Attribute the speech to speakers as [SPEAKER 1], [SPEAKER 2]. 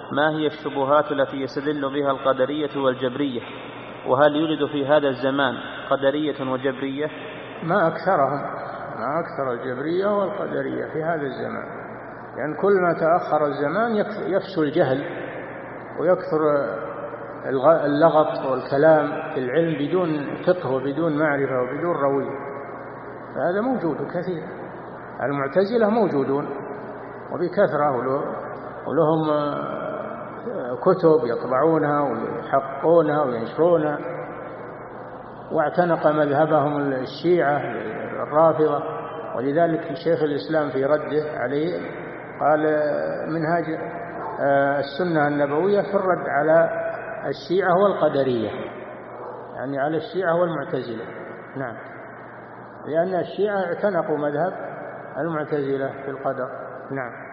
[SPEAKER 1] ما هي الشبهات التي يستدل بها القدرية والجبرية؟ وهل يوجد في هذا الزمان قدرية وجبرية؟
[SPEAKER 2] ما أكثرهم، ما أكثر الجبرية والقدرية في هذا الزمان، لأن كل ما تأخر الزمان يفشو الجهل ويكثر اللغط والكلام في العلم بدون فقه وبدون معرفة وبدون روية، فهذا موجود كثير. المعتزلة موجودون وبكثرة، ولهم كتب يطبعونها ويحققونها وينشرونها، واعتنق مذهبهم الشيعة الرافضة. ولذلك شيخ الإسلام في رده عليه قال منهاج السنة النبوية في الرد على الشيعة والقدرية، يعني على الشيعة والمعتزلة. نعم، لأن الشيعة اعتنقوا مذهب المعتزلة في القدر. نعم.